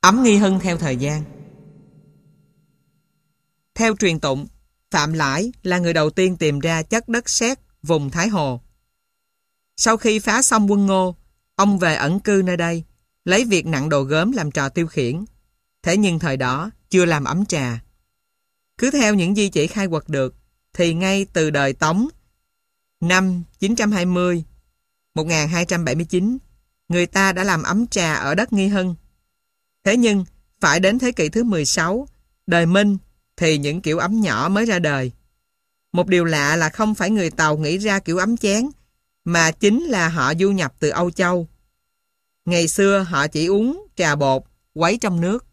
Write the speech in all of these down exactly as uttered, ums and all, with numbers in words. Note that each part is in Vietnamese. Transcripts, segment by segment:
Ấm nghi hưng theo thời gian. Theo truyền tụng, Phạm Lãi là người đầu tiên tìm ra chất đất sét vùng Thái Hồ. Sau khi phá xong quân Ngô, ông về ẩn cư nơi đây, lấy việc nặng đồ gốm làm trò tiêu khiển. Thế nhưng thời đó chưa làm ấm trà. Cứ theo những di chỉ khai quật được, thì ngay từ đời Tống, năm chín trăm hai mươi đến một nghìn hai trăm bảy mươi chín, người ta đã làm ấm trà ở đất Nghi Hưng. Thế nhưng, phải đến thế kỷ thứ mười sáu, đời Minh, thì những kiểu ấm nhỏ mới ra đời. Một điều lạ là không phải người Tàu nghĩ ra kiểu ấm chén, mà chính là họ du nhập từ Âu Châu. Ngày xưa họ chỉ uống trà bột, quấy trong nước.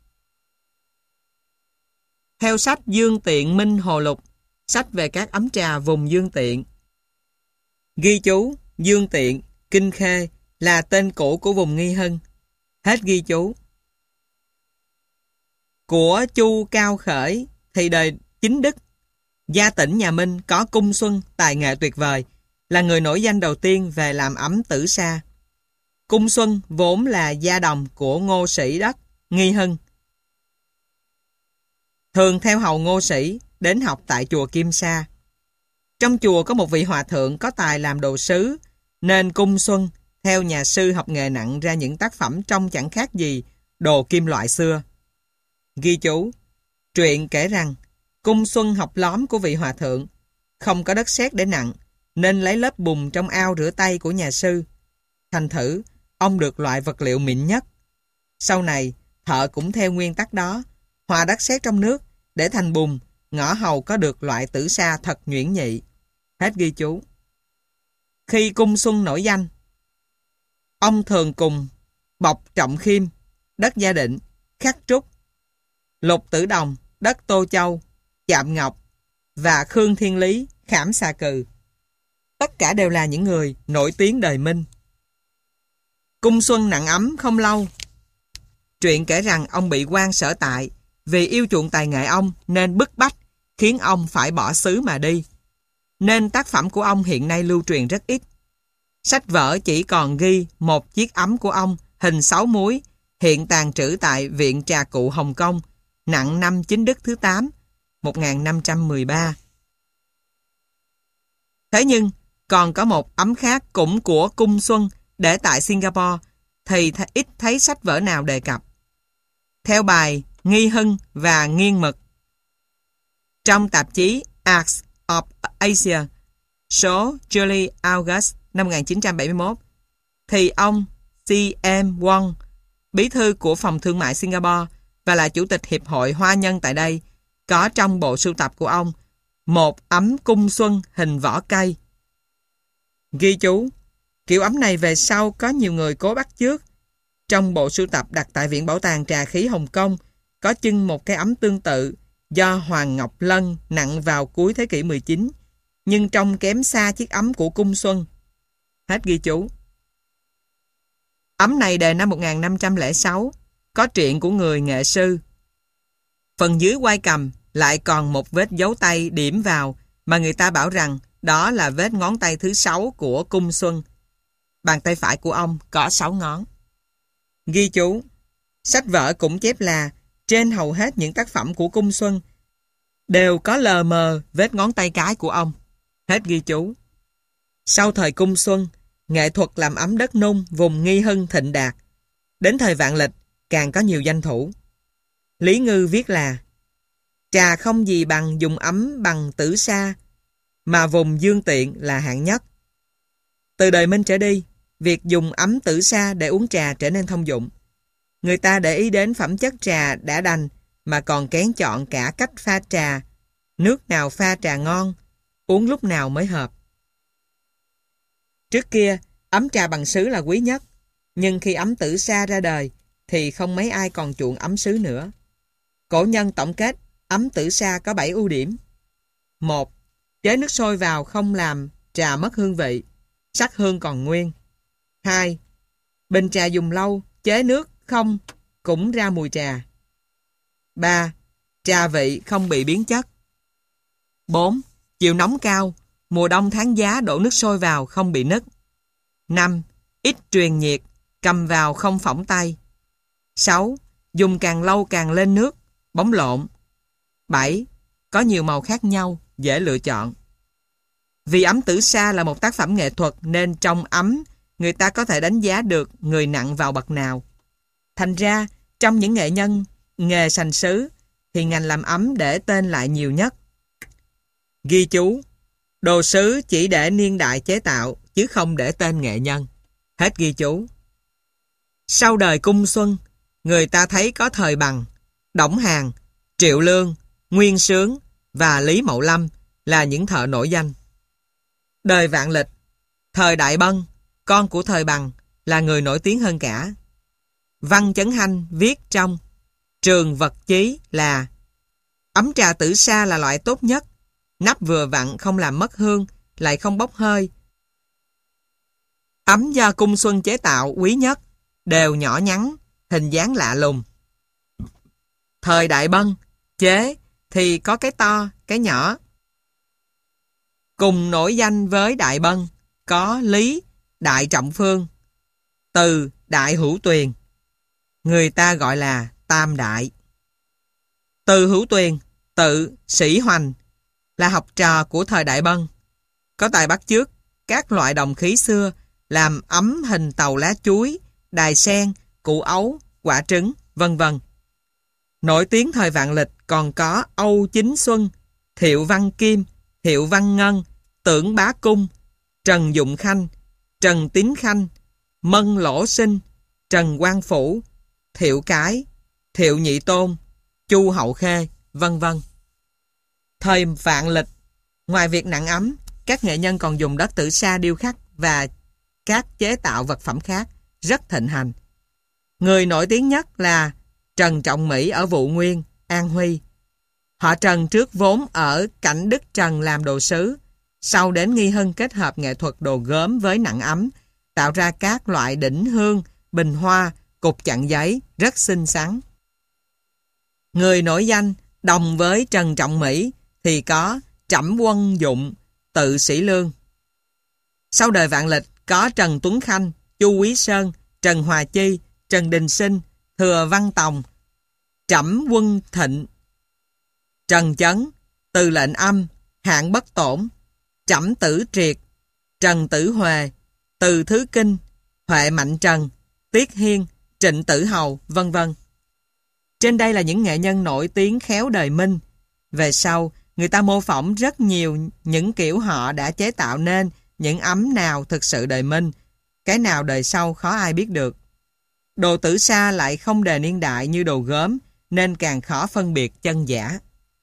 Theo sách Dương Tiện Minh Hồ Lục, sách về các ấm trà vùng Dương Tiện, ghi chú Dương Tiện, Kinh Khê là tên cũ của vùng Nghi Hưng. Hết ghi chú. Của Chu Cao Khởi thì đời Chính Đức, gia tỉnh nhà Minh có Cung Xuân tài nghệ tuyệt vời, là người nổi danh đầu tiên về làm ấm tử sa. Cung Xuân vốn là gia đồng của Ngô Sĩ đất Nghi Hưng. Thường theo hầu Ngô Sĩ đến học tại chùa Kim Sa. Trong chùa có một vị hòa thượng có tài làm đồ sứ, nên Cung Xuân theo nhà sư học nghề nặng ra những tác phẩm trông chẳng khác gì đồ kim loại xưa. Ghi chú, truyện kể rằng Cung Xuân học lóm của vị hòa thượng, không có đất sét để nặng, nên lấy lớp bùn trong ao rửa tay của nhà sư. Thành thử, ông được loại vật liệu mịn nhất. Sau này, thợ cũng theo nguyên tắc đó, hòa đất sét trong nước để thành bùn, ngõ hầu có được loại tử sa thật nhuyễn nhị. Hết ghi chú. Khi Cung Xuân nổi danh, ông thường cùng Bộc Trọng Khiêm, đất Gia Định, Khắc Trúc, Lục Tử Đồng, đất Tô Châu, Chạm Ngọc và Khương Thiên Lý, Khảm Xà Cừ. Tất cả đều là những người nổi tiếng đời Minh. Cung Xuân nặng ấm không lâu. Truyện kể rằng ông bị quan sở tại vì yêu chuộng tài nghệ ông nên bức bách, khiến ông phải bỏ xứ mà đi. Nên tác phẩm của ông hiện nay lưu truyền rất ít. Sách vở chỉ còn ghi một chiếc ấm của ông hình sáu múi, hiện tàng trữ tại Viện Trà Cụ Hồng Kông, nặng năm Chính Đức thứ tám, một nghìn năm trăm mười ba. Thế nhưng, còn có một ấm khác cũng của Cung Xuân để tại Singapore, thì th ít thấy sách vở nào đề cập. Theo bài Nghi Hưng và Nghiên Mực trong tạp chí Arts of Asia, số July August năm một nghìn chín trăm bảy mươi mốt, thì ông C M Wong, bí thư của Phòng Thương mại Singapore và là chủ tịch Hiệp hội Hoa Nhân tại đây, có trong bộ sưu tập của ông một ấm Cung Xuân hình vỏ cây. Ghi chú, kiểu ấm này về sau có nhiều người cố bắt chước. Trong bộ sưu tập đặt tại Viện Bảo tàng Trà khí Hồng Kông có trưng một cái ấm tương tự do Hoàng Ngọc Lân nặng vào cuối thế kỷ mười chín, nhưng trông kém xa chiếc ấm của Cung Xuân. Hết ghi chú. Ấm này đề năm một nghìn năm trăm lẻ sáu, có truyện của người nghệ sư. Phần dưới quai cầm lại còn một vết dấu tay điểm vào mà người ta bảo rằng đó là vết ngón tay thứ sáu của Cung Xuân. Bàn tay phải của ông có sáu ngón. Ghi chú, sách vở cũng chép là trên hầu hết những tác phẩm của Cung Xuân đều có lờ mờ vết ngón tay cái của ông. Hết ghi chú. Sau thời Cung Xuân, nghệ thuật làm ấm đất nung vùng Nghi Hưng thịnh đạt. Đến thời Vạn Lịch càng có nhiều danh thủ. Lý Ngư viết là trà không gì bằng dùng ấm bằng tử sa, mà vùng Dương Tiện là hạng nhất. Từ đời Minh trở đi, việc dùng ấm tử sa để uống trà trở nên thông dụng. Người ta để ý đến phẩm chất trà đã đành mà còn kén chọn cả cách pha trà, nước nào pha trà ngon, uống lúc nào mới hợp. Trước kia, ấm trà bằng sứ là quý nhất, nhưng khi ấm tử sa ra đời thì không mấy ai còn chuộng ấm sứ nữa. Cổ nhân tổng kết ấm tử sa có bảy ưu điểm. một. Chế nước sôi vào không làm trà mất hương vị, sắc hương còn nguyên. hai. Bình trà dùng lâu, chế nước không cũng ra mùi trà. ba. Trà vị không bị biến chất. bốn. Chịu nóng cao, mùa đông tháng giá đổ nước sôi vào không bị nứt. năm. Ít truyền nhiệt, cầm vào không phỏng tay. sáu. dùng càng lâu càng lên nước, bóng lộn. bảy. Có nhiều màu khác nhau, dễ lựa chọn. Vì ấm Tử Sa là một tác phẩm nghệ thuật nên trong ấm người ta có thể đánh giá được người nặng vào bậc nào. Thành ra, trong những nghệ nhân nghề sành sứ thì ngành làm ấm để tên lại nhiều nhất. Ghi chú: đồ sứ chỉ để niên đại chế tạo chứ không để tên nghệ nhân. Hết ghi chú. Sau đời Cung Xuân, người ta thấy có thời Bằng, Đổng Hàn, Triệu Lương, Nguyên Sướng và Lý Mậu Lâm là những thợ nổi danh. Đời Vạn Lịch, thời Đại Bân, con của thời Bằng, là người nổi tiếng hơn cả. Văn Chấn Hanh viết trong Trường Vật Chí là: ấm trà Tử Sa là loại tốt nhất, nắp vừa vặn không làm mất hương, lại không bốc hơi. Ấm do Cung Xuân chế tạo quý nhất, đều nhỏ nhắn, hình dáng lạ lùng. Thời Đại Bân chế thì có cái to, cái nhỏ. Cùng nổi danh với Đại Bân có Lý, Đại Trọng Phương, Từ, Đại Hữu Tuyền. Người ta gọi là Tam Đại. Từ Hữu Tuyền, tự Sĩ Hoành, là học trò của thời Đại Bân. Có tài bắt chước các loại đồng khí xưa làm ấm hình tàu lá chuối, đài sen, củ ấu, quả trứng, vân vân. Nổi tiếng thời Vạn Lịch còn có Âu Chính Xuân, Thiệu Văn Kim, Thiệu Văn Ngân, Tưởng Bá Cung, Trần Dụng Khanh, Trần Tín Khanh, Mân Lỗ Sinh, Trần Quang Phủ, Thiệu Cái, Thiệu Nhị Tôn, Chu Hậu Khê, vân vân. Thời Vạn Lịch, ngoài việc nặng ấm, các nghệ nhân còn dùng đất Tử Sa điêu khắc và các chế tạo vật phẩm khác rất thịnh hành. Người nổi tiếng nhất là Trần Trọng Mỹ ở Vụ Nguyên, An Huy. Họ Trần trước vốn ở Cảnh Đức Trần làm đồ sứ, sau đến Nghi Hưng kết hợp nghệ thuật đồ gốm với nặng ấm, tạo ra các loại đỉnh hương, bình hoa, cục chặn giấy rất xinh xắn. Người nổi danh đồng với Trần Trọng Mỹ thì có Trẩm Quân Dụng, Tự Sĩ Lương. Sau đời Vạn Lịch có Trần Tuấn Khanh, Chu Quý Sơn, Trần Hòa Chi, Trần Đình Sinh, Thừa Văn Tòng, Trẩm Quân Thịnh, Trần Chấn, Từ Lệnh Âm, Hạng Bất Tổn, Trẩm Tử Triệt, Trần Tử Huệ, Từ Thứ Kinh, Huệ Mạnh Trần, Tiết Hiên, Trịnh Tử Hầu, vân vân. Trên đây là những nghệ nhân nổi tiếng khéo đời Minh. Về sau, người ta mô phỏng rất nhiều những kiểu họ đã chế tạo nên những ấm nào thực sự đời Minh, cái nào đời sau khó ai biết được. Đồ Tử Sa lại không đề niên đại như đồ gốm, nên càng khó phân biệt chân giả.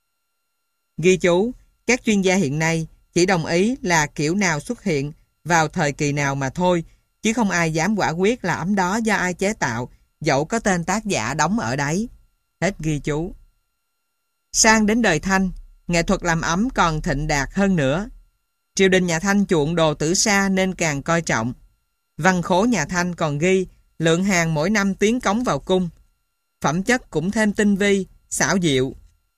Ghi chú, các chuyên gia hiện nay chỉ đồng ý là kiểu nào xuất hiện vào thời kỳ nào mà thôi, chứ không ai dám quả quyết là ấm đó do ai chế tạo, dẫu có tên tác giả đóng ở đấy. Hết ghi chú. Sang đến đời Thanh, nghệ thuật làm ấm còn thịnh đạt hơn nữa. Triều đình nhà Thanh chuộng đồ Tử Sa nên càng coi trọng. Văn khố nhà Thanh còn ghi lượng hàng mỗi năm tiến cống vào cung. Phẩm chất cũng thêm tinh vi, xảo diệu.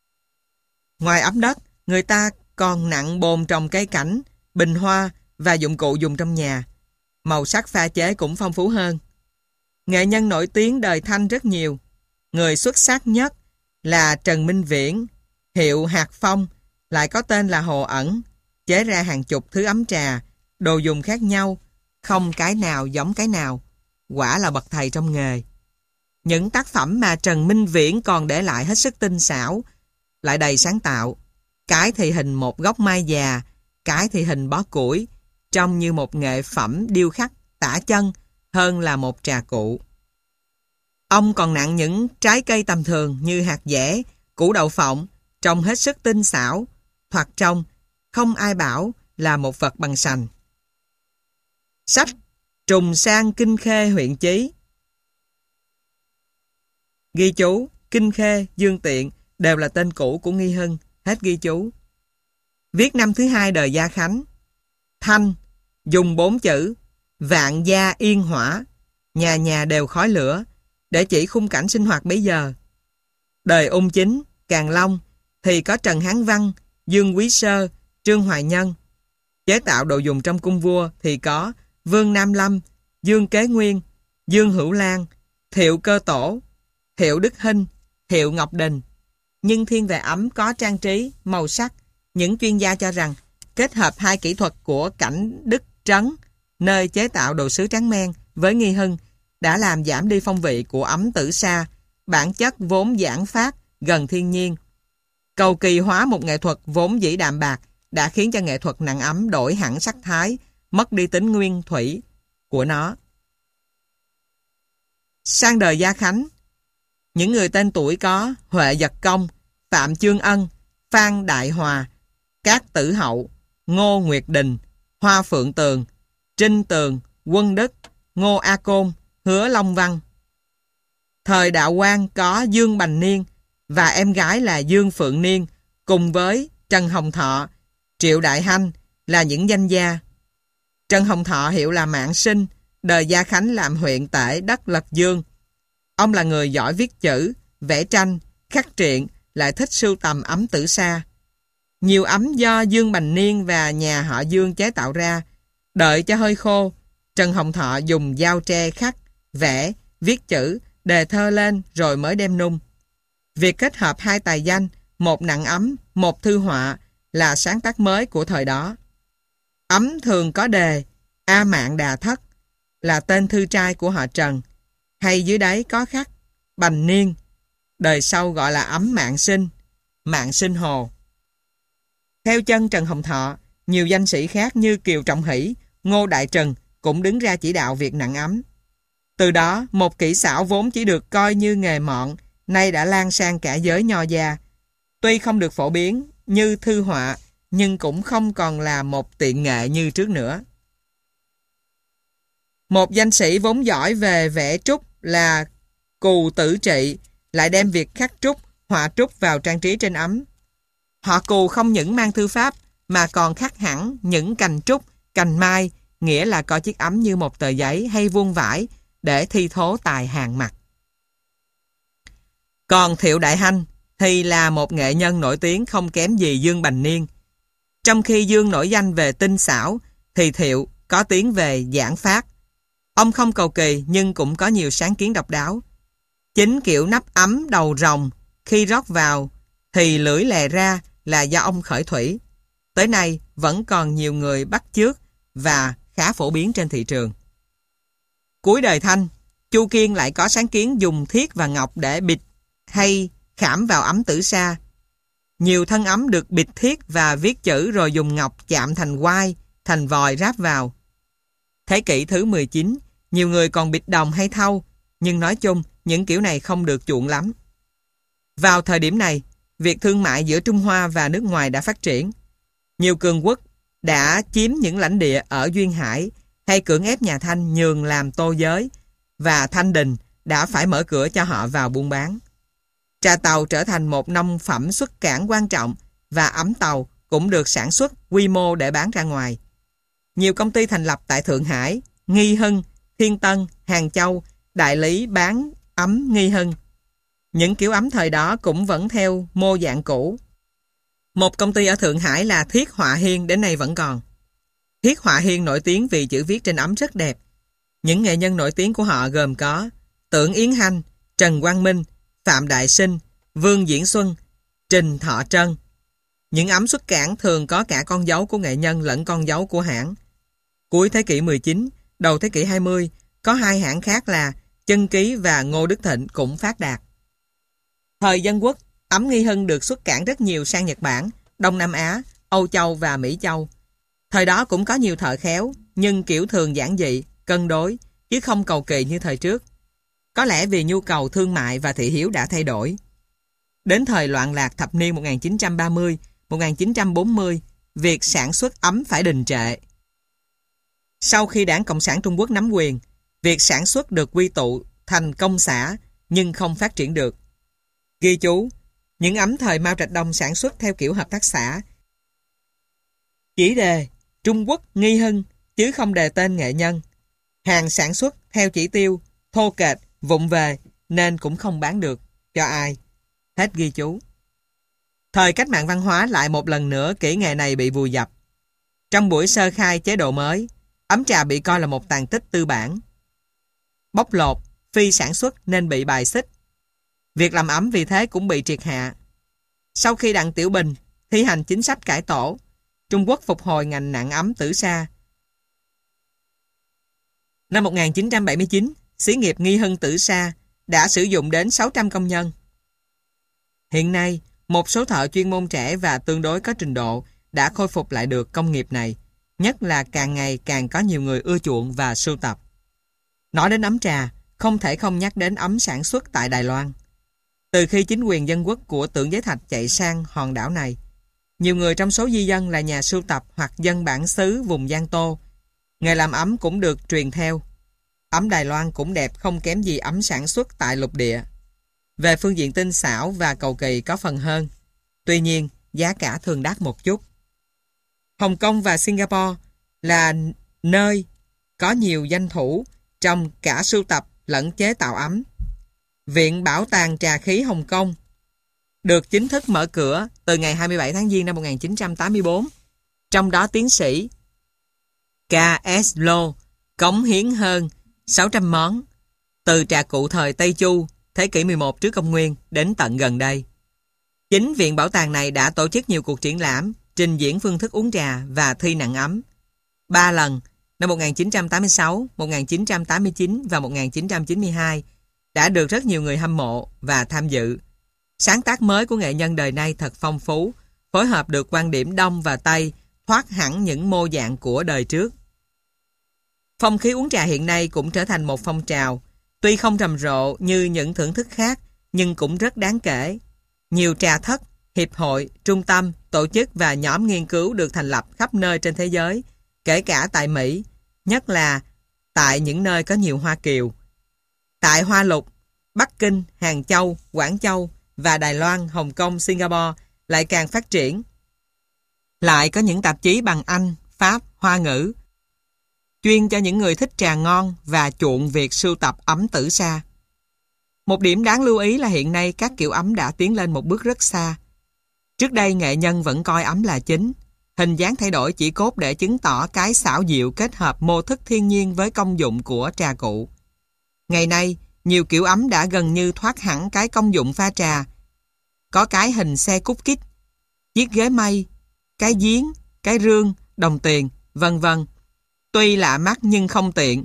Ngoài ấm đất, người ta còn nặng bồn trồng cây cảnh, bình hoa và dụng cụ dùng trong nhà. Màu sắc pha chế cũng phong phú hơn. Nghệ nhân nổi tiếng đời Thanh rất nhiều. Người xuất sắc nhất là Trần Minh Viễn, hiệu Hạt Phong, lại có tên là Hồ Ẩn, chế ra hàng chục thứ ấm trà, đồ dùng khác nhau, không cái nào giống cái nào. Quả là bậc thầy trong nghề. Những tác phẩm mà Trần Minh Viễn còn để lại hết sức tinh xảo, lại đầy sáng tạo. Cái thì hình một gốc mai già, cái thì hình bó củi, trông như một nghệ phẩm điêu khắc tả chân hơn là một trà cụ. Ông còn nặng những trái cây tầm thường như hạt dẻ, củ đậu phộng, trông hết sức tinh xảo, hoặc trông không ai bảo là một vật bằng sành. Sách Trùng Sang Kinh Khê huyện Chí. Ghi chú, Kinh Khê, Dương Tiện đều là tên cũ của Nghi Hưng. Hết ghi chú. Viết năm thứ hai đời Gia Khánh. Thanh, dùng bốn chữ vạn gia yên hỏa, nhà nhà đều khói lửa, để chỉ khung cảnh sinh hoạt bấy giờ. Đời Ung Chính, Càn Long thì có Trần Hán Văn, Dương Quý Sơ, Trương Hoài Nhân. Chế tạo đồ dùng trong cung vua thì có Vương Nam Lâm, Dương Kế Nguyên, Dương Hữu Lan, Thiệu Cơ Tổ, hiệu Đức Hinh, hiệu Ngọc Đình, nhưng thiên về ấm có trang trí, màu sắc. Những chuyên gia cho rằng kết hợp hai kỹ thuật của Cảnh Đức Trấn, nơi chế tạo đồ sứ tráng men, với Nghi Hưng đã làm giảm đi phong vị của ấm Tử Sa, bản chất vốn giản phát, gần thiên nhiên. Cầu kỳ hóa một nghệ thuật vốn dĩ đạm bạc đã khiến cho nghệ thuật nặng ấm đổi hẳn sắc thái, mất đi tính nguyên thủy của nó. Sang đời Gia Khánh, những người tên tuổi có Huệ Vật Công, Phạm Chương Ân, Phan Đại Hòa, Cát Tử Hậu, Ngô Nguyệt Đình, Hoa Phượng Tường, Trinh Tường, Quân Đức, Ngô A Côn, Hứa Long Văn. Thời Đạo Quang có Dương Bành Niên và em gái là Dương Phượng Niên, cùng với Trần Hồng Thọ, Triệu Đại Hanh là những danh gia. Trần Hồng Thọ hiệu là Mạng Sinh, đời Gia Khánh làm huyện tể đất Lật Dương. Ông là người giỏi viết chữ, vẽ tranh, khắc truyện, lại thích sưu tầm ấm Tử Sa. Nhiều ấm do Dương Bành Niên và nhà họ Dương chế tạo ra. Đợi cho hơi khô, Trần Hồng Thọ dùng dao tre khắc, vẽ, viết chữ, đề thơ lên rồi mới đem nung. Việc kết hợp hai tài danh, một nặng ấm, một thư họa là sáng tác mới của thời đó. Ấm thường có đề A Mạng Đà Thất là tên thư trai của họ Trần, hay dưới đáy có khắc Bành Niên, đời sau gọi là ấm Mạng Sinh, Mạng Sinh Hồ. Theo chân Trần Hồng Thọ, nhiều danh sĩ khác như Kiều Trọng Hỷ, Ngô Đại Trần cũng đứng ra chỉ đạo việc nặng ấm. Từ đó, một kỹ xảo vốn chỉ được coi như nghề mọn, nay đã lan sang cả giới nho gia. Tuy không được phổ biến như thư họa, nhưng cũng không còn là một tiện nghệ như trước nữa. Một danh sĩ vốn giỏi về vẽ trúc là Cù Tử Trị, lại đem việc khắc trúc, họa trúc vào trang trí trên ấm. Họ Cù không những mang thư pháp, mà còn khắc hẳn những cành trúc, cành mai, nghĩa là coi chiếc ấm như một tờ giấy hay vuông vải, để thi thố tài hàng mặt. Còn Thiệu Đại Hanh thì là một nghệ nhân nổi tiếng không kém gì Dương Bành Niên. Trong khi Dương nổi danh về tinh xảo, thì Thiệu có tiếng về giản phát. Ông không cầu kỳ nhưng cũng có nhiều sáng kiến độc đáo. Chính kiểu nắp ấm đầu rồng, khi rót vào thì lưỡi lè ra là do ông khởi thủy. Tới nay vẫn còn nhiều người bắt chước và khá phổ biến trên thị trường. Cuối đời Thanh, Chu Kiên lại có sáng kiến dùng thiết và ngọc để bịt hay khảm vào ấm Tử Sa. Nhiều thân ấm được bịt thiết và viết chữ rồi dùng ngọc chạm thành quai, thành vòi ráp vào. Thế kỷ thứ mười chín, nhiều người còn bịt đồng hay thau, nhưng nói chung những kiểu này không được chuộng lắm. Vào thời điểm này, việc thương mại giữa Trung Hoa và nước ngoài đã phát triển. Nhiều cường quốc đã chiếm những lãnh địa ở Duyên Hải hay cưỡng ép nhà Thanh nhường làm tô giới, và Thanh Đình đã phải mở cửa cho họ vào buôn bán. Trà tàu trở thành một nông phẩm xuất cảng quan trọng và ấm tàu cũng được sản xuất quy mô để bán ra ngoài. Nhiều công ty thành lập tại Thượng Hải, Nghi Hưng, Thiên Tân, Hàng Châu, đại lý bán ấm Nghi Hưng. Những kiểu ấm thời đó cũng vẫn theo mô dạng cũ. Một công ty ở Thượng Hải là Thiết Họa Hiên đến nay vẫn còn. Thiết Họa Hiên nổi tiếng vì chữ viết trên ấm rất đẹp. Những nghệ nhân nổi tiếng của họ gồm có Tưởng Yến Hanh, Trần Quang Minh, Phạm Đại Sinh, Vương Diễn Xuân, Trình Thọ Trân. Những ấm xuất cảng thường có cả con dấu của nghệ nhân lẫn con dấu của hãng. Cuối thế kỷ mười chín, đầu thế kỷ hai mươi, có hai hãng khác là Chân Ký và Ngô Đức Thịnh cũng phát đạt. Thời Dân Quốc, ấm Nghi Hưng được xuất cảng rất nhiều sang Nhật Bản, Đông Nam Á, Âu Châu và Mỹ Châu. Thời đó cũng có nhiều thợ khéo, nhưng kiểu thường giản dị, cân đối, chứ không cầu kỳ như thời trước. Có lẽ vì nhu cầu thương mại và thị hiếu đã thay đổi. Đến thời loạn lạc thập niên một nghìn chín trăm ba mươi đến một nghìn chín trăm bốn mươi, việc sản xuất ấm phải đình trệ. Sau khi Đảng Cộng sản Trung Quốc nắm quyền, việc sản xuất được quy tụ thành công xã nhưng không phát triển được. Ghi chú, những ấm thời Mao Trạch Đông sản xuất theo kiểu hợp tác xã. Chỉ đề Trung Quốc Nghi Hưng chứ không đề tên nghệ nhân. Hàng sản xuất theo chỉ tiêu, thô kệch, vụng về nên cũng không bán được cho ai. Hết ghi chú. Thời cách mạng văn hóa lại một lần nữa kỹ nghệ này bị vùi dập. Trong buổi sơ khai chế độ mới, ấm trà bị coi là một tàn tích tư bản. Bóc lột, phi sản xuất nên bị bài xích. Việc làm ấm vì thế cũng bị triệt hạ. Sau khi Đặng Tiểu Bình thi hành chính sách cải tổ, Trung Quốc phục hồi ngành nặng ấm Tử Sa. Năm một nghìn chín trăm bảy mươi chín, xí nghiệp Nghi Hưng Tử Sa đã sử dụng đến sáu trăm công nhân. Hiện nay, một số thợ chuyên môn trẻ và tương đối có trình độ đã khôi phục lại được công nghiệp này, nhất là càng ngày càng có nhiều người ưa chuộng và sưu tập. Nói đến ấm trà, không thể không nhắc đến ấm sản xuất tại Đài Loan. Từ khi chính quyền dân quốc của Tưởng Giới Thạch chạy sang hòn đảo này, nhiều người trong số di dân là nhà sưu tập hoặc dân bản xứ vùng Giang Tô. Nghề làm ấm cũng được truyền theo. Ấm Đài Loan cũng đẹp không kém gì ấm sản xuất tại lục địa. Về phương diện tinh xảo và cầu kỳ có phần hơn. Tuy nhiên, giá cả thường đắt một chút. Hồng Kông và Singapore là nơi có nhiều danh thủ trong cả sưu tập lẫn chế tạo ấm. Viện Bảo tàng Trà khí Hồng Kông được chính thức mở cửa từ ngày hai mươi bảy tháng Giêng năm một nghìn chín trăm tám mươi tư. Trong đó tiến sĩ K S Lo cống hiến hơn sáu trăm món, từ trà cụ thời Tây Chu, thế kỷ mười một trước công nguyên đến tận gần đây. Chính viện bảo tàng này đã tổ chức nhiều cuộc triển lãm, trình diễn phương thức uống trà và thi nặng ấm. Ba lần, năm một nghìn chín trăm tám mươi sáu, một nghìn chín trăm tám mươi chín và một nghìn chín trăm chín mươi hai, đã được rất nhiều người hâm mộ và tham dự. Sáng tác mới của nghệ nhân đời nay thật phong phú, phối hợp được quan điểm Đông và Tây, thoát hẳn những mô dạng của đời trước. Phong khí uống trà hiện nay cũng trở thành một phong trào, tuy không rầm rộ như những thưởng thức khác, nhưng cũng rất đáng kể. Nhiều trà thất, hiệp hội, trung tâm, tổ chức và nhóm nghiên cứu được thành lập khắp nơi trên thế giới, kể cả tại Mỹ, nhất là tại những nơi có nhiều Hoa Kiều. Tại Hoa Lục, Bắc Kinh, Hàng Châu, Quảng Châu và Đài Loan, Hồng Kông, Singapore lại càng phát triển. Lại có những tạp chí bằng Anh, Pháp, Hoa ngữ, chuyên cho những người thích trà ngon và chuộng việc sưu tập ấm Tử Sa. Một điểm đáng lưu ý là hiện nay các kiểu ấm đã tiến lên một bước rất xa. Trước đây nghệ nhân vẫn coi ấm là chính, hình dáng thay đổi chỉ cốt để chứng tỏ cái xảo diệu kết hợp mô thức thiên nhiên với công dụng của trà cụ. Ngày nay, nhiều kiểu ấm đã gần như thoát hẳn cái công dụng pha trà. Có cái hình xe cút kít, chiếc ghế mây, cái giếng, cái rương, đồng tiền, vân vân. Tuy lạ mắt nhưng không tiện.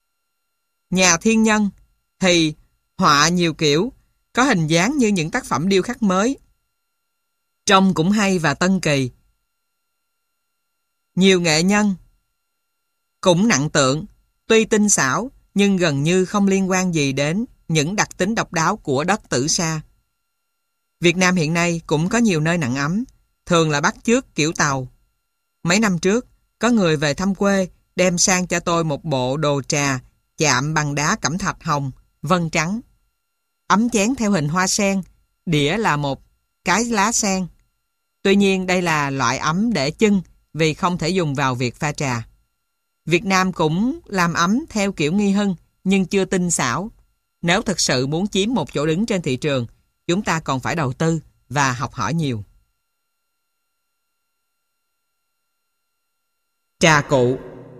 Nhà thiên nhân thì họa nhiều kiểu, có hình dáng như những tác phẩm điêu khắc mới. Trông cũng hay và tân kỳ. Nhiều nghệ nhân cũng nặng tượng, tuy tinh xảo nhưng gần như không liên quan gì đến những đặc tính độc đáo của đất Tử Sa. Việt Nam hiện nay cũng có nhiều nơi nặng ấm, thường là bắt chước kiểu Tàu. Mấy năm trước, có người về thăm quê đem sang cho tôi một bộ đồ trà chạm bằng đá cẩm thạch hồng, vân trắng. Ấm chén theo hình hoa sen, đĩa là một cái lá sen. Tuy nhiên đây là loại ấm để chưng vì không thể dùng vào việc pha trà. Việt Nam cũng làm ấm theo kiểu Nghi Hưng nhưng chưa tinh xảo. Nếu thực sự muốn chiếm một chỗ đứng trên thị trường, chúng ta còn phải đầu tư và học hỏi nhiều. Trà cụ.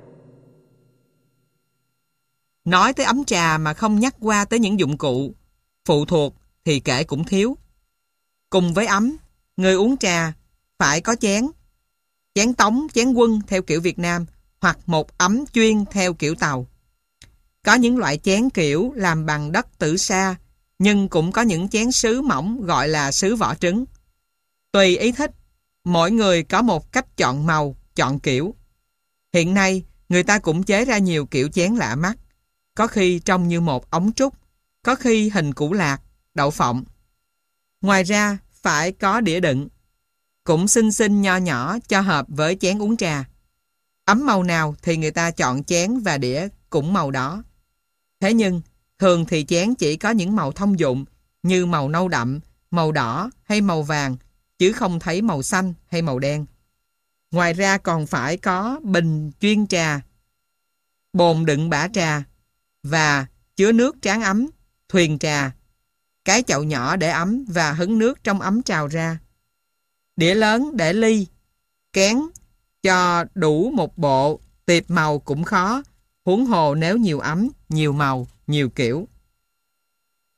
Nói tới ấm trà mà không nhắc qua tới những dụng cụ phụ thuộc thì kể cũng thiếu. Cùng với ấm, người uống trà phải có chén. Chén tống, chén quân theo kiểu Việt Nam hoặc một ấm chuyên theo kiểu Tàu. Có những loại chén kiểu làm bằng đất Tử Sa, nhưng cũng có những chén sứ mỏng gọi là sứ vỏ trứng. Tùy ý thích, mỗi người có một cách chọn màu, chọn kiểu. Hiện nay, người ta cũng chế ra nhiều kiểu chén lạ mắt. Có khi trông như một ống trúc, có khi hình củ lạc, đậu phộng. Ngoài ra, phải có đĩa đựng. Cũng xinh xinh nho nhỏ cho hợp với chén uống trà. Ấm màu nào thì người ta chọn chén và đĩa cũng màu đó. Thế nhưng, thường thì chén chỉ có những màu thông dụng như màu nâu đậm, màu đỏ hay màu vàng, chứ không thấy màu xanh hay màu đen. Ngoài ra còn phải có bình chuyên trà, bồn đựng bã trà và chứa nước tráng ấm, thuyền trà, cái chậu nhỏ để ấm và hứng nước trong ấm trào ra. Đĩa lớn để ly, kén cho đủ một bộ, tiệp màu cũng khó, huống hồ nếu nhiều ấm, nhiều màu, nhiều kiểu.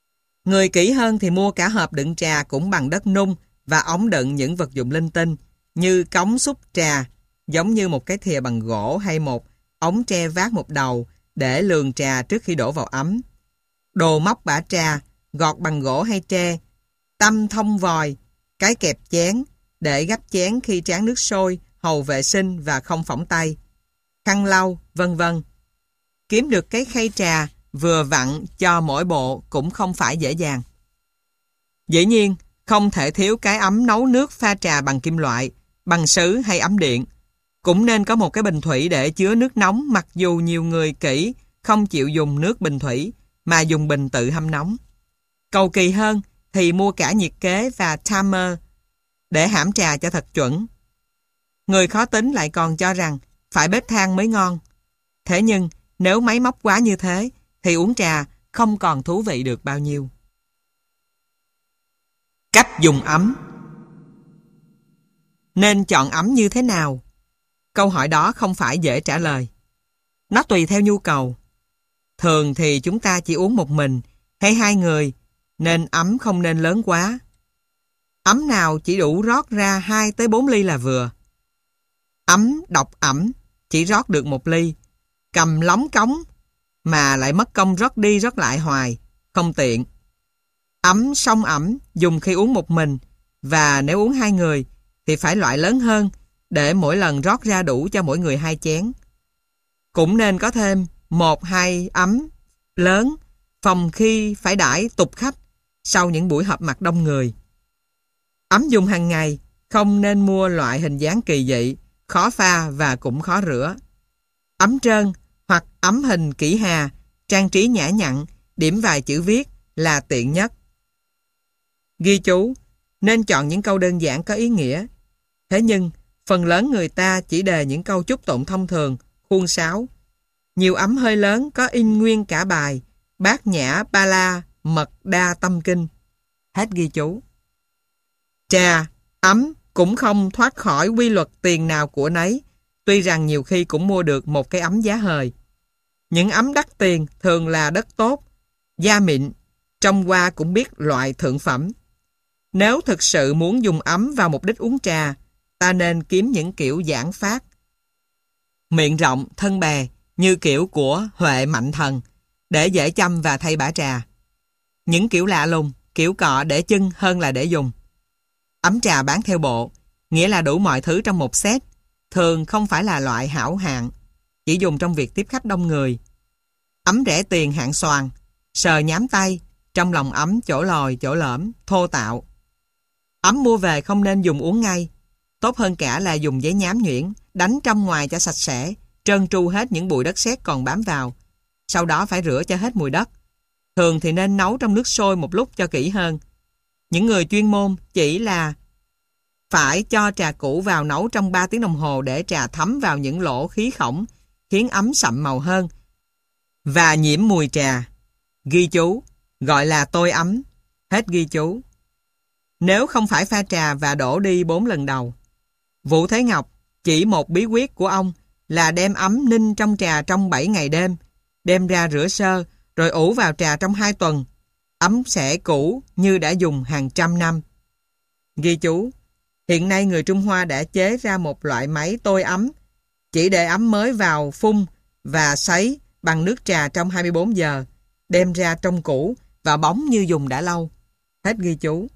Người kỹ hơn thì mua cả hộp đựng trà cũng bằng đất nung và ống đựng những vật dụng linh tinh như cống xúc trà, giống như một cái thìa bằng gỗ hay một ống tre vát một đầu để lường trà trước khi đổ vào ấm. Đồ móc bã trà, gọt bằng gỗ hay tre, tăm thông vòi, cái kẹp chén để gắp chén khi tráng nước sôi, hầu vệ sinh và không phỏng tay, khăn lau, vân vân. Kiếm được cái khay trà vừa vặn cho mỗi bộ cũng không phải dễ dàng. Dĩ nhiên, không thể thiếu cái ấm nấu nước pha trà bằng kim loại, bằng sứ hay ấm điện. Cũng nên có một cái bình thủy để chứa nước nóng, mặc dù nhiều người kỹ không chịu dùng nước bình thủy mà dùng bình tự hâm nóng. Cầu kỳ hơn thì mua cả nhiệt kế và timer để hãm trà cho thật chuẩn. Người khó tính lại còn cho rằng phải bếp than mới ngon. Thế nhưng nếu máy móc quá như thế thì uống trà không còn thú vị được bao nhiêu. Cách dùng ấm. Nên chọn ấm như thế nào? Câu hỏi đó không phải dễ trả lời. Nó tùy theo nhu cầu. Thường thì chúng ta chỉ uống một mình hay hai người, nên ấm không nên lớn quá. Ấm nào chỉ đủ rót ra hai tới bốn ly là vừa. Ấm độc ẩm chỉ rót được một ly, cầm lóng cống mà lại mất công rót đi rót lại hoài, không tiện. Ấm song ẩm dùng khi uống một mình, và nếu uống hai người thì phải loại lớn hơn để mỗi lần rót ra đủ cho mỗi người hai chén. Cũng nên có thêm một hai ấm lớn phòng khi phải đãi tục khách sau những buổi họp mặt đông người. Ấm dùng hàng ngày không nên mua loại hình dáng kỳ dị, khó pha và cũng khó rửa. Ấm trơn hoặc ấm hình kỷ hà, trang trí nhã nhặn, điểm vài chữ viết là tiện nhất. Ghi chú, nên chọn những câu đơn giản có ý nghĩa. Thế nhưng, phần lớn người ta chỉ đề những câu chúc tụng thông thường, khuôn sáo. Nhiều ấm hơi lớn có in nguyên cả bài, bát nhã, ba la, mật đa tâm kinh. Hết ghi chú. Trà, ấm cũng không thoát khỏi quy luật tiền nào của nấy, tuy rằng nhiều khi cũng mua được một cái ấm giá hời. Những ấm đắt tiền thường là đất tốt, da mịn, trông qua cũng biết loại thượng phẩm. Nếu thực sự muốn dùng ấm vào mục đích uống trà, ta nên kiếm những kiểu giản phát, miệng rộng, thân bè, như kiểu của Huệ Mạnh Thần, để dễ chăm và thay bã trà. Những kiểu lạ lùng, kiểu cọ để chưng hơn là để dùng. Ấm trà bán theo bộ, nghĩa là đủ mọi thứ trong một set, thường không phải là loại hảo hạng, chỉ dùng trong việc tiếp khách đông người. Ấm rẻ tiền hạng xoàn, sờ nhám tay, trong lòng ấm chỗ lòi chỗ lõm, thô tạo. Ấm mua về không nên dùng uống ngay, tốt hơn cả là dùng giấy nhám nhuyễn, đánh trong ngoài cho sạch sẽ, trơn tru hết những bụi đất sét còn bám vào. Sau đó phải rửa cho hết mùi đất. Thường thì nên nấu trong nước sôi một lúc cho kỹ hơn. Những người chuyên môn chỉ là phải cho trà cũ vào nấu trong ba tiếng đồng hồ để trà thấm vào những lỗ khí khổng, khiến ấm sậm màu hơn và nhiễm mùi trà. Ghi chú, gọi là tôi ấm. Hết ghi chú. Nếu không phải pha trà và đổ đi bốn lần đầu. Vũ Thế Ngọc chỉ một bí quyết của ông là đem ấm ninh trong trà trong bảy ngày đêm, đem ra rửa sơ, rồi ủ vào trà trong hai tuần. Ấm sẽ cũ như đã dùng hàng trăm năm. Ghi chú, hiện nay người Trung Hoa đã chế ra một loại máy tôi ấm, chỉ để ấm mới vào phun và sấy bằng nước trà trong hai mươi bốn giờ, đem ra trong cũ và bóng như dùng đã lâu. Hết ghi chú.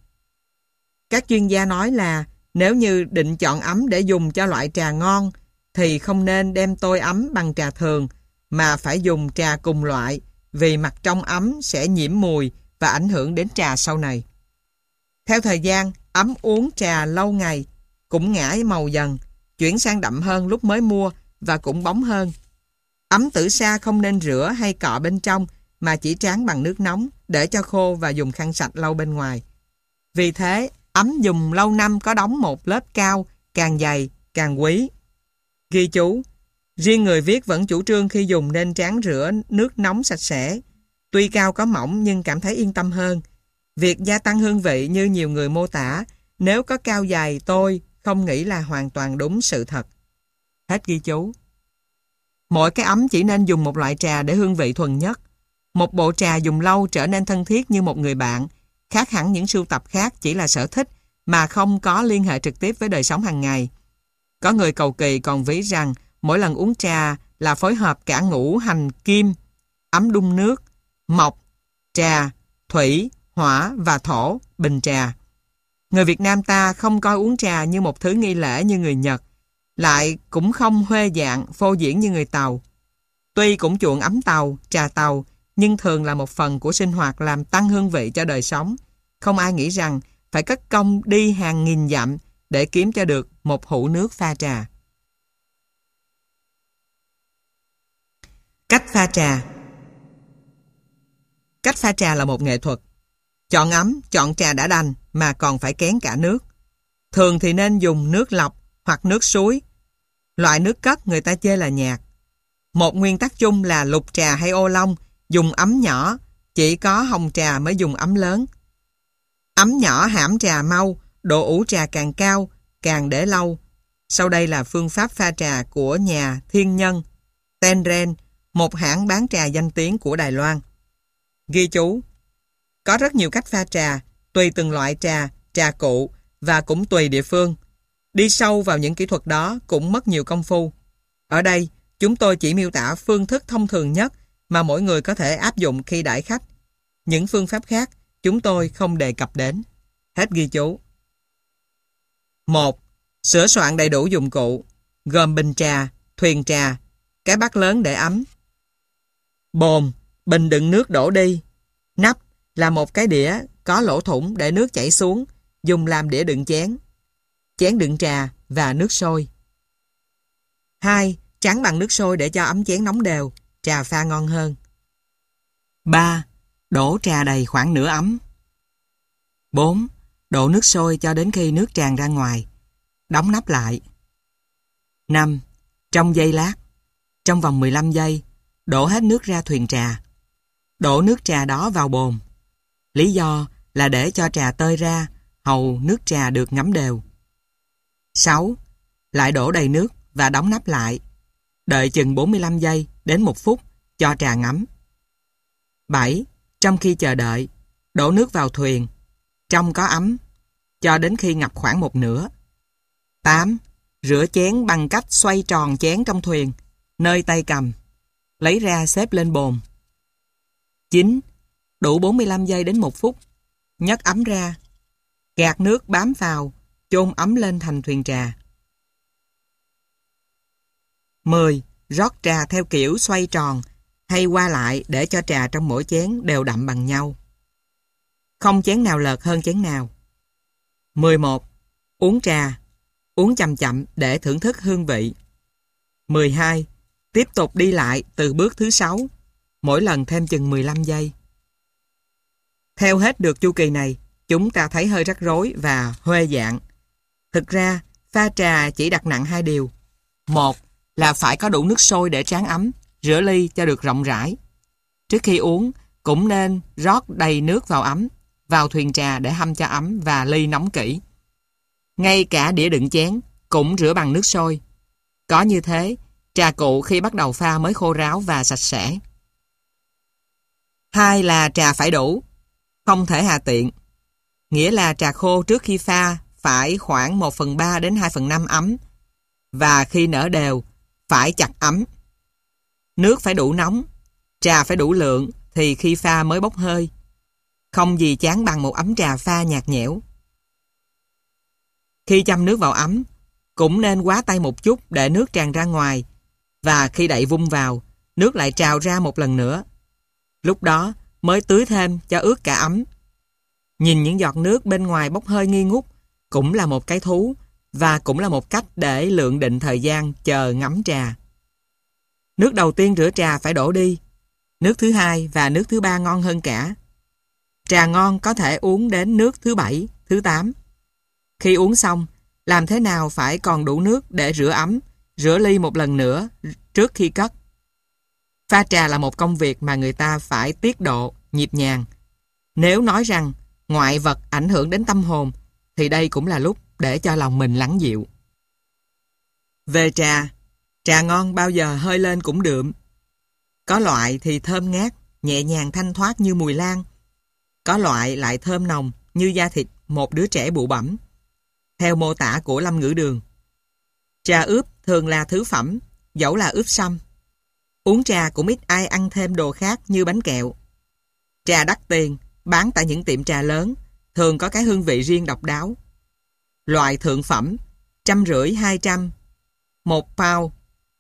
Các chuyên gia nói là nếu như định chọn ấm để dùng cho loại trà ngon thì không nên đem tôi ấm bằng trà thường mà phải dùng trà cùng loại, vì mặt trong ấm sẽ nhiễm mùi và ảnh hưởng đến trà sau này. Theo thời gian, ấm uống trà lâu ngày cũng ngã màu dần, chuyển sang đậm hơn lúc mới mua và cũng bóng hơn. Ấm tử sa không nên rửa hay cọ bên trong mà chỉ tráng bằng nước nóng để cho khô và dùng khăn sạch lau bên ngoài. Vì thế, ấm dùng lâu năm có đóng một lớp cao, càng dày, càng quý. Ghi chú, riêng người viết vẫn chủ trương khi dùng nên tráng rửa nước nóng sạch sẽ. Tuy cao có mỏng nhưng cảm thấy yên tâm hơn. Việc gia tăng hương vị như nhiều người mô tả, nếu có cao dày tôi không nghĩ là hoàn toàn đúng sự thật. Hết ghi chú. Mỗi cái ấm chỉ nên dùng một loại trà để hương vị thuần nhất. Một bộ trà dùng lâu trở nên thân thiết như một người bạn, khác hẳn những sưu tập khác chỉ là sở thích mà không có liên hệ trực tiếp với đời sống hàng ngày. Có người cầu kỳ còn ví rằng mỗi lần uống trà là phối hợp cả ngũ hành kim, ấm đun nước, mộc, trà, thủy, hỏa và thổ, bình trà. Người Việt Nam ta không coi uống trà như một thứ nghi lễ như người Nhật, lại cũng không huê dạng, phô diễn như người Tàu. Tuy cũng chuộng ấm tàu, trà tàu, nhưng thường là một phần của sinh hoạt làm tăng hương vị cho đời sống. Không ai nghĩ rằng phải cất công đi hàng nghìn dặm để kiếm cho được một hũ nước pha trà. Cách pha trà. Cách pha trà là một nghệ thuật. Chọn ấm, chọn trà đã đành mà còn phải kén cả nước. Thường thì nên dùng nước lọc hoặc nước suối. Loại nước cất người ta chê là nhạt. Một nguyên tắc chung là lục trà hay ô long dùng ấm nhỏ, chỉ có hồng trà mới dùng ấm lớn. Ấm nhỏ hãm trà mau, độ ủ trà càng cao, càng để lâu. Sau đây là phương pháp pha trà của nhà Thiên Nhân, Tenren, một hãng bán trà danh tiếng của Đài Loan. Ghi chú: có rất nhiều cách pha trà, tùy từng loại trà, trà cụ và cũng tùy địa phương. Đi sâu vào những kỹ thuật đó cũng mất nhiều công phu. Ở đây, chúng tôi chỉ miêu tả phương thức thông thường nhất mà mỗi người có thể áp dụng khi đãi khách. Những phương pháp khác, chúng tôi không đề cập đến. Hết ghi chú. một. Sửa soạn đầy đủ dụng cụ, gồm bình trà, thuyền trà, cái bát lớn để ấm, bồn, bình đựng nước đổ đi, nắp là một cái đĩa có lỗ thủng để nước chảy xuống, dùng làm đĩa đựng chén, chén đựng trà và nước sôi. hai. Tráng bằng nước sôi để cho ấm chén nóng đều, trà pha ngon hơn. ba. Đổ trà đầy khoảng nửa ấm. bốn. Đổ nước sôi cho đến khi nước tràn ra ngoài, đóng nắp lại. năm. Trong giây lát, trong vòng mười lăm giây, đổ hết nước ra thuyền trà. Đổ nước trà đó vào bồn. Lý do là để cho trà tơi ra, hầu nước trà được ngấm đều. sáu. Lại đổ đầy nước và đóng nắp lại. Đợi chừng bốn mươi lăm giây đến một phút cho trà ngấm. bảy. Trong khi chờ đợi, đổ nước vào thuyền. Trong có ấm, cho đến khi ngập khoảng một nửa. tám. Rửa chén bằng cách xoay tròn chén trong thuyền, nơi tay cầm. Lấy ra xếp lên bồn. chín. Đủ bốn mươi lăm giây đến một phút. Nhấc ấm ra. Gạt nước bám vào, chôn ấm lên thành thuyền trà. mười. Rót trà theo kiểu xoay tròn hay qua lại để cho trà trong mỗi chén đều đậm bằng nhau. Không chén nào lợt hơn chén nào. mười một. Uống trà. Uống chậm chậm để thưởng thức hương vị. mười hai. Tiếp tục đi lại từ bước thứ sáu, mỗi lần thêm chừng mười lăm giây. Theo hết được chu kỳ này, chúng ta thấy hơi rắc rối và huê dạng. Thực ra, pha trà chỉ đặt nặng hai điều. Một là phải có đủ nước sôi để tráng ấm, rửa ly cho được rộng rãi. Trước khi uống, cũng nên rót đầy nước vào ấm, vào thuyền trà để hâm cho ấm và ly nóng kỹ. Ngay cả đĩa đựng chén cũng rửa bằng nước sôi. Có như thế, trà cụ khi bắt đầu pha mới khô ráo và sạch sẽ. Hai là trà phải đủ, không thể hà tiện. Nghĩa là trà khô trước khi pha phải khoảng một phần ba đến hai phần năm ấm, và khi nở đều phải chặt ấm. Nước phải đủ nóng, trà phải đủ lượng thì khi pha mới bốc hơi. Không gì chán bằng một ấm trà pha nhạt nhẽo. Khi châm nước vào ấm, cũng nên quá tay một chút để nước tràn ra ngoài, và khi đậy vung vào, nước lại trào ra một lần nữa. Lúc đó mới tưới thêm cho ướt cả ấm. Nhìn những giọt nước bên ngoài bốc hơi nghi ngút cũng là một cái thú, và cũng là một cách để lượng định thời gian chờ ngấm trà. Nước đầu tiên rửa trà phải đổ đi. Nước thứ hai và nước thứ ba ngon hơn cả. Trà ngon có thể uống đến nước thứ bảy, thứ tám. Khi uống xong, làm thế nào phải còn đủ nước để rửa ấm, rửa ly một lần nữa trước khi cất. Pha trà là một công việc mà người ta phải tiết độ, nhịp nhàng. Nếu nói rằng ngoại vật ảnh hưởng đến tâm hồn, thì đây cũng là lúc để cho lòng mình lắng dịu. Về trà, trà ngon bao giờ hơi lên cũng đượm. Có loại thì thơm ngát, nhẹ nhàng thanh thoát như mùi lan. Có loại lại thơm nồng như da thịt một đứa trẻ bụ bẫm. Theo mô tả của Lâm Ngữ Đường, trà ướp thường là thứ phẩm, dẫu là ướp sâm. Uống trà cũng ít ai ăn thêm đồ khác như bánh kẹo. Trà đắt tiền, bán tại những tiệm trà lớn, thường có cái hương vị riêng độc đáo. Loại thượng phẩm, trăm rưỡi hai trăm, một pound.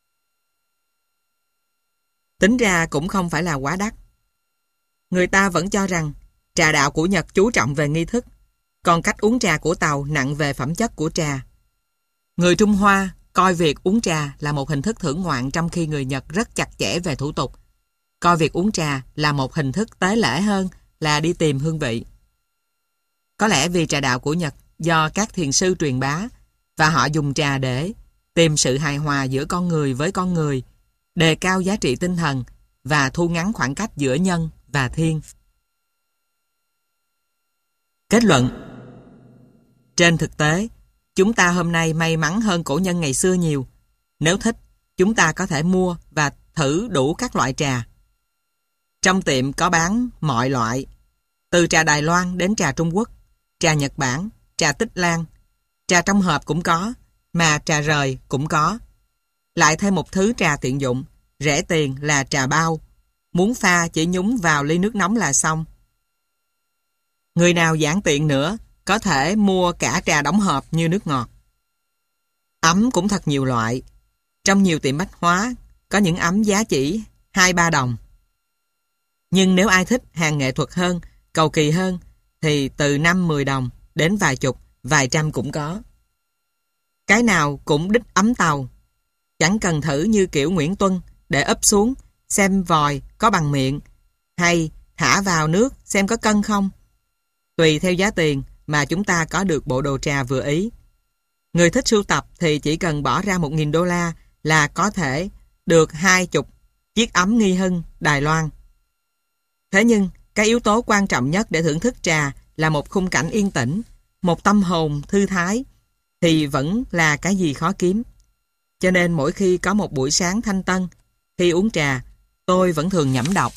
Tính ra cũng không phải là quá đắt. Người ta vẫn cho rằng trà đạo của Nhật chú trọng về nghi thức, còn cách uống trà của Tàu nặng về phẩm chất của trà. Người Trung Hoa coi việc uống trà là một hình thức thưởng ngoạn, trong khi người Nhật rất chặt chẽ về thủ tục, coi việc uống trà là một hình thức tế lễ hơn là đi tìm hương vị. Có lẽ vì trà đạo của Nhật do các thiền sư truyền bá, và họ dùng trà để tìm sự hài hòa giữa con người với con người, đề cao giá trị tinh thần và thu ngắn khoảng cách giữa nhân và thiên. Kết luận: trên thực tế, chúng ta hôm nay may mắn hơn cổ nhân ngày xưa nhiều. Nếu thích, chúng ta có thể mua và thử đủ các loại trà. Trong tiệm có bán mọi loại, từ trà Đài Loan đến trà Trung Quốc, trà Nhật Bản, trà Tích Lan, trà trong hộp cũng có, mà trà rời cũng có. Lại thêm một thứ trà tiện dụng, rẻ tiền là trà bao. Muốn pha chỉ nhúng vào ly nước nóng là xong. Người nào giản tiện nữa, có thể mua cả trà đóng hộp như nước ngọt. Ấm cũng thật nhiều loại. Trong nhiều tiệm bách hóa, có những ấm giá chỉ hai ba đồng. Nhưng nếu ai thích hàng nghệ thuật hơn, cầu kỳ hơn, thì từ năm mười đồng đến vài chục, vài trăm cũng có. Cái nào cũng đích ấm Tàu. Chẳng cần thử như kiểu Nguyễn Tuân để ấp xuống xem vòi có bằng miệng, hay thả vào nước xem có cân không. Tùy theo giá tiền mà chúng ta có được bộ đồ trà vừa ý. Người thích sưu tập thì chỉ cần bỏ ra một nghìn đô la là có thể được hai chục chiếc ấm nghi hưng Đài Loan. Thế nhưng, cái yếu tố quan trọng nhất để thưởng thức trà là một khung cảnh yên tĩnh, một tâm hồn thư thái, thì vẫn là cái gì khó kiếm. Cho nên mỗi khi có một buổi sáng thanh tân, khi uống trà, tôi vẫn thường nhẩm đọc: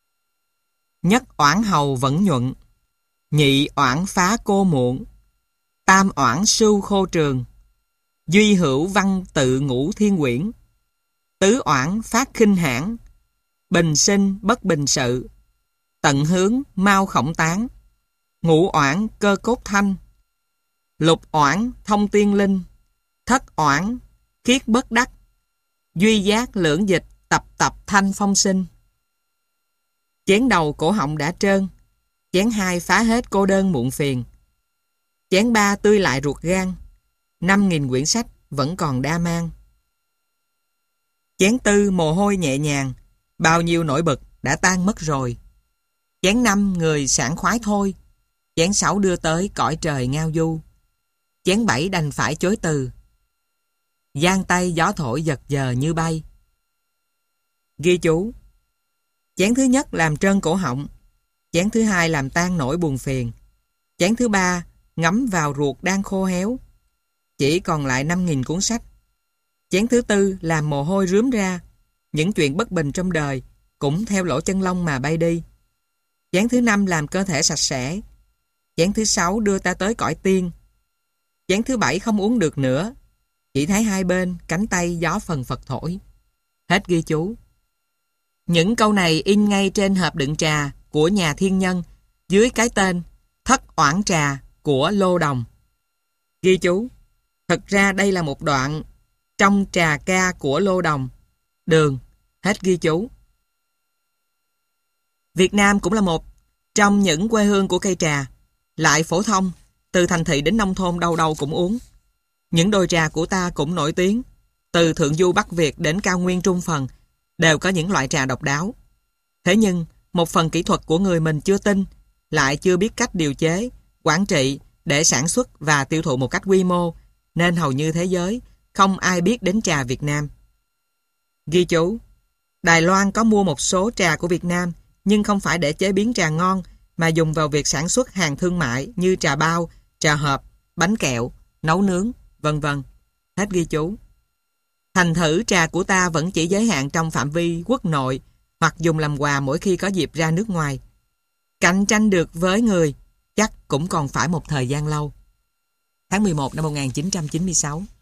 nhất oản hầu vẫn nhuận, nhị oản phá cô muộn, tam oản sưu khô trường, duy hữu văn tự ngũ thiên quyển, tứ oản phát khinh hãn, bình sinh bất bình sự, tận hướng mau khổng tán, ngũ oản cơ cốt thanh, lục oản thông tiên linh, thất oản khiết bất đắc, duy giác lưỡng dịch tập tập thanh phong sinh. Chén đầu cổ họng đã trơn, chén hai phá hết cô đơn muộn phiền, chén ba tươi lại ruột gan, năm nghìn quyển sách vẫn còn đa mang. Chén tư mồ hôi nhẹ nhàng, bao nhiêu nỗi bực đã tan mất rồi. Chén năm người sảng khoái thôi, chén sáu đưa tới cõi trời ngao du, chén bảy đành phải chối từ, giang tay gió thổi giật giờ như bay. Ghi chú: chén thứ nhất làm trơn cổ họng, chén thứ hai làm tan nỗi buồn phiền, chén thứ ba ngấm vào ruột đang khô héo, chỉ còn lại năm nghìn cuốn sách. Chén thứ tư làm mồ hôi rướm ra, những chuyện bất bình trong đời cũng theo lỗ chân lông mà bay đi. Chén thứ năm làm cơ thể sạch sẽ. Chén thứ sáu đưa ta tới cõi tiên. Chén thứ bảy không uống được nữa, chỉ thấy hai bên cánh tay gió phần phật thổi. Hết ghi chú. Những câu này in ngay trên hộp đựng trà của nhà thiên nhân dưới cái tên Thất Oản Trà của Lô Đồng. Ghi chú: thật ra đây là một đoạn trong trà ca của Lô Đồng. Đường. Hết ghi chú. Việt Nam cũng là một trong những quê hương của cây trà, lại phổ thông, từ thành thị đến nông thôn đâu đâu cũng uống. Những đồi trà của ta cũng nổi tiếng, từ Thượng Du Bắc Việt đến cao nguyên Trung Phần, đều có những loại trà độc đáo. Thế nhưng, một phần kỹ thuật của người mình chưa tin, lại chưa biết cách điều chế, quản trị để sản xuất và tiêu thụ một cách quy mô, nên hầu như thế giới không ai biết đến trà Việt Nam. Ghi chú: Đài Loan có mua một số trà của Việt Nam, nhưng không phải để chế biến trà ngon, mà dùng vào việc sản xuất hàng thương mại như trà bao, trà hộp, bánh kẹo, nấu nướng, vân vân. Hết ghi chú. Thành thử trà của ta vẫn chỉ giới hạn trong phạm vi quốc nội, hoặc dùng làm quà mỗi khi có dịp ra nước ngoài. Cạnh tranh được với người chắc cũng còn phải một thời gian lâu. Tháng mười một năm một nghìn chín trăm chín mươi sáu